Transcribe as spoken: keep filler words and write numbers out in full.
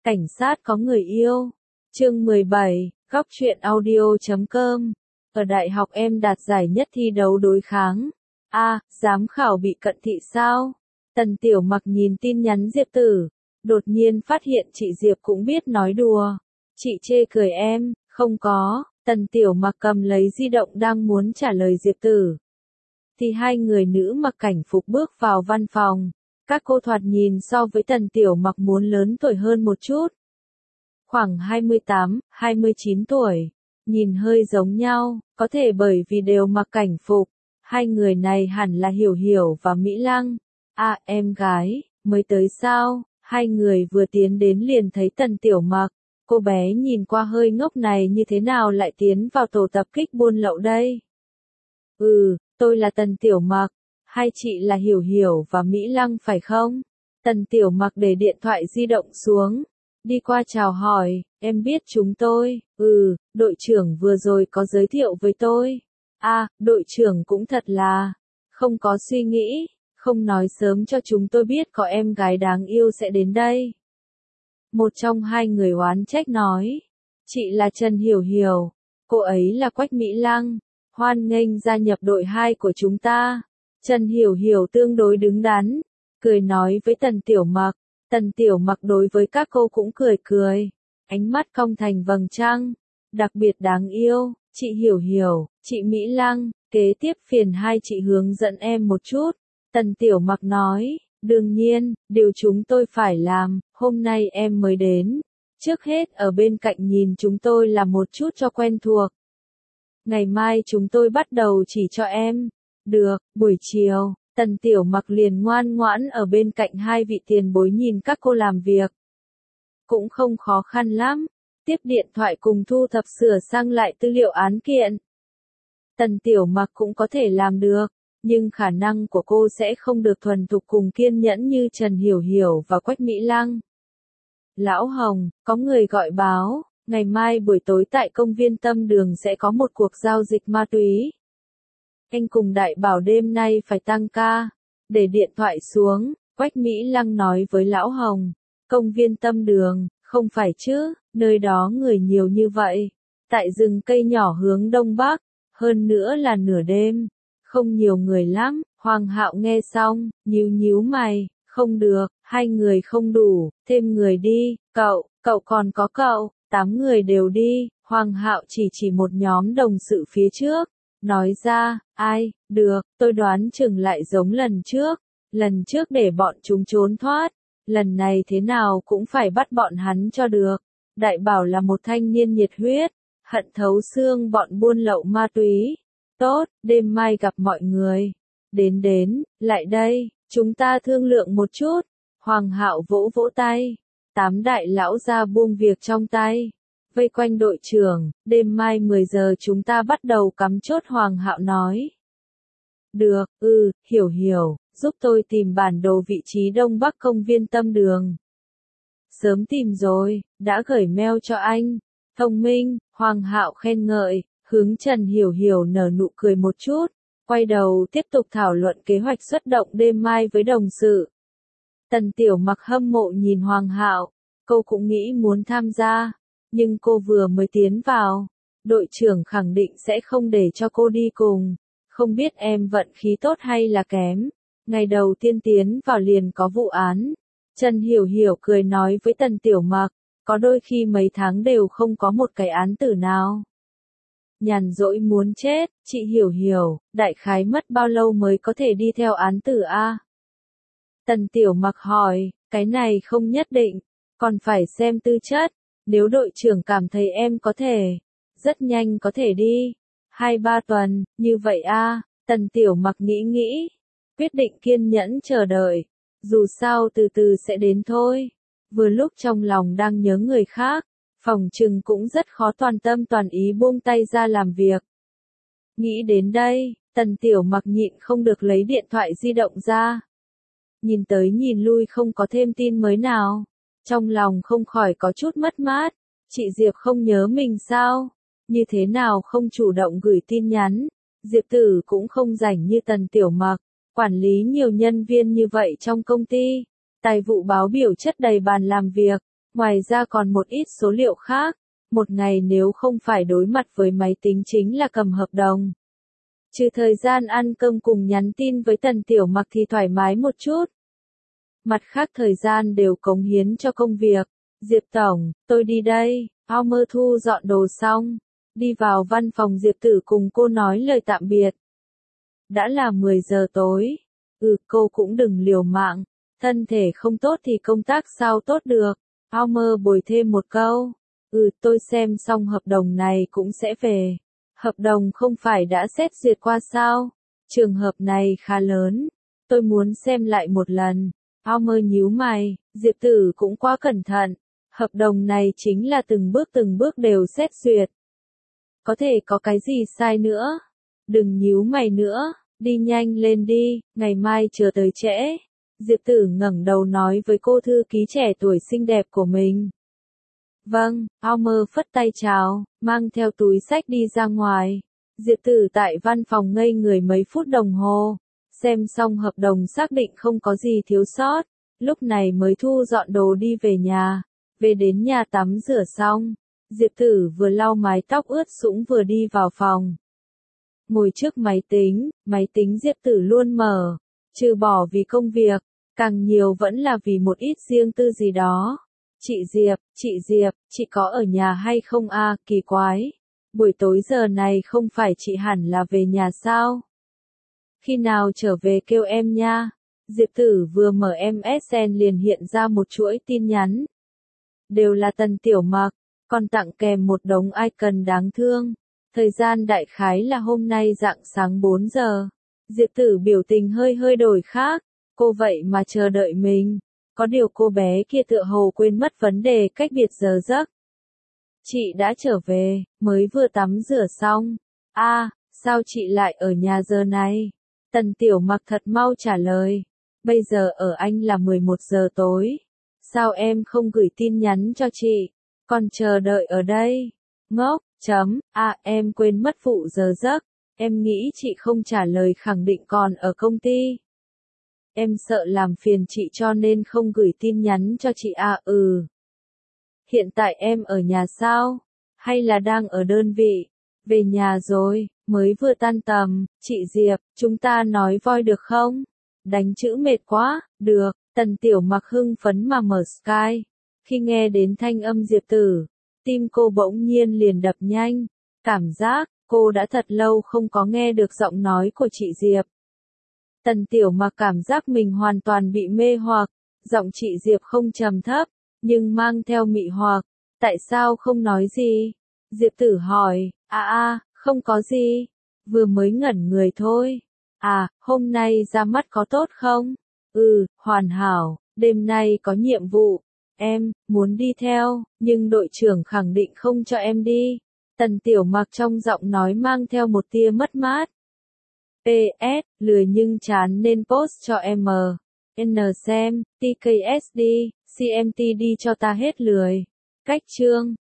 Cảnh sát có người yêu. Chương mười bảy, góc truyện audio chấm com. Ở đại học em đạt giải nhất thi đấu đối kháng. A, à, giám khảo bị cận thị sao? Tần Tiểu Mặc nhìn tin nhắn Diệp Tử, đột nhiên phát hiện chị Diệp cũng biết nói đùa. Chị chê cười em, không có. Tần Tiểu Mặc cầm lấy di động đang muốn trả lời Diệp Tử. Thì hai người nữ mặc cảnh phục bước vào văn phòng. Các cô thoạt nhìn so với Tần Tiểu Mặc muốn lớn tuổi hơn một chút. Khoảng hai mươi tám, hai mươi chín tuổi. Nhìn hơi giống nhau, có thể bởi vì đều mặc cảnh phục. Hai người này hẳn là Hiểu Hiểu và Mỹ Lăng. À, em gái, mới tới sao? Hai người vừa tiến đến liền thấy Tần Tiểu Mặc. Cô bé nhìn qua hơi ngốc này như thế nào lại tiến vào tổ tập kích buôn lậu đây? Ừ, tôi là Tần Tiểu Mặc. Hai chị là Hiểu Hiểu và Mỹ Lăng phải không? Tần Tiểu Mặc để điện thoại di động xuống. Đi qua chào hỏi, em biết chúng tôi. Ừ, đội trưởng vừa rồi có giới thiệu với tôi. À, đội trưởng cũng thật là không có suy nghĩ, không nói sớm cho chúng tôi biết có em gái đáng yêu sẽ đến đây. Một trong hai người oán trách nói. Chị là Trần Hiểu Hiểu, cô ấy là Quách Mỹ Lăng. Hoan nghênh gia nhập đội hai của chúng ta. Trần Hiểu Hiểu tương đối đứng đắn, cười nói với Tần Tiểu Mặc. Tần Tiểu Mặc đối với các cô cũng cười cười, ánh mắt cong thành vầng trăng, đặc biệt đáng yêu. Chị Hiểu Hiểu, chị Mỹ Lăng, kế tiếp phiền hai chị hướng dẫn em một chút. Tần Tiểu Mặc nói, đương nhiên, điều chúng tôi phải làm, hôm nay em mới đến. Trước hết ở bên cạnh nhìn chúng tôi làm một chút cho quen thuộc. Ngày mai chúng tôi bắt đầu chỉ cho em. Được, buổi chiều, Tần Tiểu Mặc liền ngoan ngoãn ở bên cạnh hai vị tiền bối nhìn các cô làm việc. Cũng không khó khăn lắm, tiếp điện thoại cùng thu thập sửa sang lại tư liệu án kiện. Tần Tiểu Mặc cũng có thể làm được, nhưng khả năng của cô sẽ không được thuần thục cùng kiên nhẫn như Trần Hiểu Hiểu và Quách Mỹ Lăng. Lão Hồng, có người gọi báo, ngày mai buổi tối tại công viên Tâm Đường sẽ có một cuộc giao dịch ma túy. Anh cùng Đại Bảo đêm nay phải tăng ca. Để điện thoại xuống, Quách Mỹ Lăng nói với Lão Hồng. Công viên Tâm Đường, không phải chứ, nơi đó người nhiều như vậy. Tại rừng cây nhỏ hướng đông bắc, hơn nữa là nửa đêm. Không nhiều người lắm. Hoàng Hạo nghe xong, nhíu nhíu mày. Không được, hai người không đủ, thêm người đi. Cậu, cậu còn có cậu, tám người đều đi. Hoàng Hạo chỉ chỉ một nhóm đồng sự phía trước. Nói ra, ai, được, tôi đoán chừng lại giống lần trước. Lần trước để bọn chúng trốn thoát. Lần này thế nào cũng phải bắt bọn hắn cho được. Đại Bảo là một thanh niên nhiệt huyết, hận thấu xương bọn buôn lậu ma túy. Tốt, đêm mai gặp mọi người. Đến đến, lại đây, chúng ta thương lượng một chút. Hoàng Hạo vỗ vỗ tay. Tám đại lão ra buông việc trong tay. Vây quanh đội trưởng, đêm mai mười giờ chúng ta bắt đầu cắm chốt. Hoàng Hạo nói. Được, ừ, Hiểu Hiểu, giúp tôi tìm bản đồ vị trí đông bắc công viên Tâm Đường. Sớm tìm rồi, đã gửi mail cho anh. Thông minh, Hoàng Hạo khen ngợi, hướng Trần Hiểu Hiểu nở nụ cười một chút, quay đầu tiếp tục thảo luận kế hoạch xuất động đêm mai với đồng sự. Tần Tiểu Mặc hâm mộ nhìn Hoàng Hạo, cô cũng nghĩ muốn tham gia. Nhưng cô vừa mới tiến vào, đội trưởng khẳng định sẽ không để cho cô đi cùng. Không biết em vận khí tốt hay là kém. Ngày đầu tiên tiến vào liền có vụ án. Trần Hiểu Hiểu cười nói với Tần Tiểu Mặc, có đôi khi mấy tháng đều không có một cái án tử nào. Nhàn rỗi muốn chết, chị Hiểu Hiểu, đại khái mất bao lâu mới có thể đi theo án tử a? Tần Tiểu Mặc hỏi, cái này không nhất định, còn phải xem tư chất. Nếu đội trưởng cảm thấy em có thể, rất nhanh có thể đi. Hai ba tuần, như vậy a. Tần Tiểu Mặc nghĩ nghĩ, quyết định kiên nhẫn chờ đợi. Dù sao từ từ sẽ đến thôi. Vừa lúc trong lòng đang nhớ người khác, phòng trừng cũng rất khó toàn tâm toàn ý buông tay ra làm việc. Nghĩ đến đây, Tần Tiểu Mặc nhịn không được lấy điện thoại di động ra. Nhìn tới nhìn lui không có thêm tin mới nào. Trong lòng không khỏi có chút mất mát. Chị Diệp không nhớ mình sao? Như thế nào không chủ động gửi tin nhắn? Diệp Tử cũng không rảnh như Tần Tiểu Mặc, quản lý nhiều nhân viên như vậy trong công ty. Tài vụ báo biểu chất đầy bàn làm việc. Ngoài ra còn một ít số liệu khác. Một ngày nếu không phải đối mặt với máy tính chính là cầm hợp đồng. Trừ thời gian ăn cơm cùng nhắn tin với Tần Tiểu Mặc thì thoải mái một chút. Mặt khác thời gian đều cống hiến cho công việc. Diệp Tổng, tôi đi đây. Homer thu dọn đồ xong. Đi vào văn phòng Diệp Tử cùng cô nói lời tạm biệt. Đã là mười giờ tối. Ừ, cô cũng đừng liều mạng. Thân thể không tốt thì công tác sao tốt được. Homer bồi thêm một câu. Ừ, tôi xem xong hợp đồng này cũng sẽ về. Hợp đồng không phải đã xét duyệt qua sao? Trường hợp này khá lớn. Tôi muốn xem lại một lần. Homer nhíu mày, Diệp Tử cũng quá cẩn thận. Hợp đồng này chính là từng bước từng bước đều xét duyệt. Có thể có cái gì sai nữa? Đừng nhíu mày nữa, đi nhanh lên đi, ngày mai chưa tới trễ. Diệp Tử ngẩng đầu nói với cô thư ký trẻ tuổi xinh đẹp của mình. Vâng, Homer phất tay chào, mang theo túi xách đi ra ngoài. Diệp Tử tại văn phòng ngây người mấy phút đồng hồ. Xem xong hợp đồng xác định không có gì thiếu sót. Lúc này mới thu dọn đồ đi về nhà. Về đến nhà tắm rửa xong. Diệp Tử vừa lau mái tóc ướt sũng vừa đi vào phòng. Ngồi trước máy tính, máy tính Diệp Tử luôn mở. Trừ bỏ vì công việc, càng nhiều vẫn là vì một ít riêng tư gì đó. Chị Diệp, chị Diệp, chị có ở nhà hay không a? À, kỳ quái. Buổi tối giờ này không phải chị hẳn là về nhà sao? Khi nào trở về kêu em nha. Diệp Tử vừa mở em ét en liền hiện ra một chuỗi tin nhắn. Đều là Tần Tiểu Mặc, còn tặng kèm một đống icon đáng thương. Thời gian đại khái là hôm nay rạng sáng bốn giờ. Diệp Tử biểu tình hơi hơi đổi khác. Cô vậy mà chờ đợi mình. Có điều cô bé kia tựa hồ quên mất vấn đề cách biệt giờ giấc. Chị đã trở về, mới vừa tắm rửa xong. A, à, sao chị lại ở nhà giờ này? Tần Tiểu Mặc thật mau trả lời. Bây giờ ở Anh là mười một giờ tối. Sao em không gửi tin nhắn cho chị? Còn chờ đợi ở đây. Ngốc, chấm, à em quên mất phụ giờ giấc. Em nghĩ chị không trả lời khẳng định còn ở công ty. Em sợ làm phiền chị cho nên không gửi tin nhắn cho chị à ừ. Hiện tại em ở nhà sao? Hay là đang ở đơn vị? Về nhà rồi, mới vừa tan tầm, chị Diệp, chúng ta nói voi được không? Đánh chữ mệt quá, được, Tần Tiểu Mặc hưng phấn mà mở Skype. Khi nghe đến thanh âm Diệp Tử, tim cô bỗng nhiên liền đập nhanh. Cảm giác, cô đã thật lâu không có nghe được giọng nói của chị Diệp. Tần Tiểu Mặc cảm giác mình hoàn toàn bị mê hoặc, giọng chị Diệp không trầm thấp, nhưng mang theo mị hoặc. Tại sao không nói gì? Diệp Tử hỏi, à à, không có gì, vừa mới ngẩn người thôi. À, hôm nay ra mắt có tốt không? Ừ, hoàn hảo, đêm nay có nhiệm vụ. Em, muốn đi theo, nhưng đội trưởng khẳng định không cho em đi. Tần Tiểu Mặc trong giọng nói mang theo một tia mất mát. pê ét, lười nhưng chán nên post cho em. N xem, tê ca ét đê, xê em tê đi cho ta hết lười. Cách chương.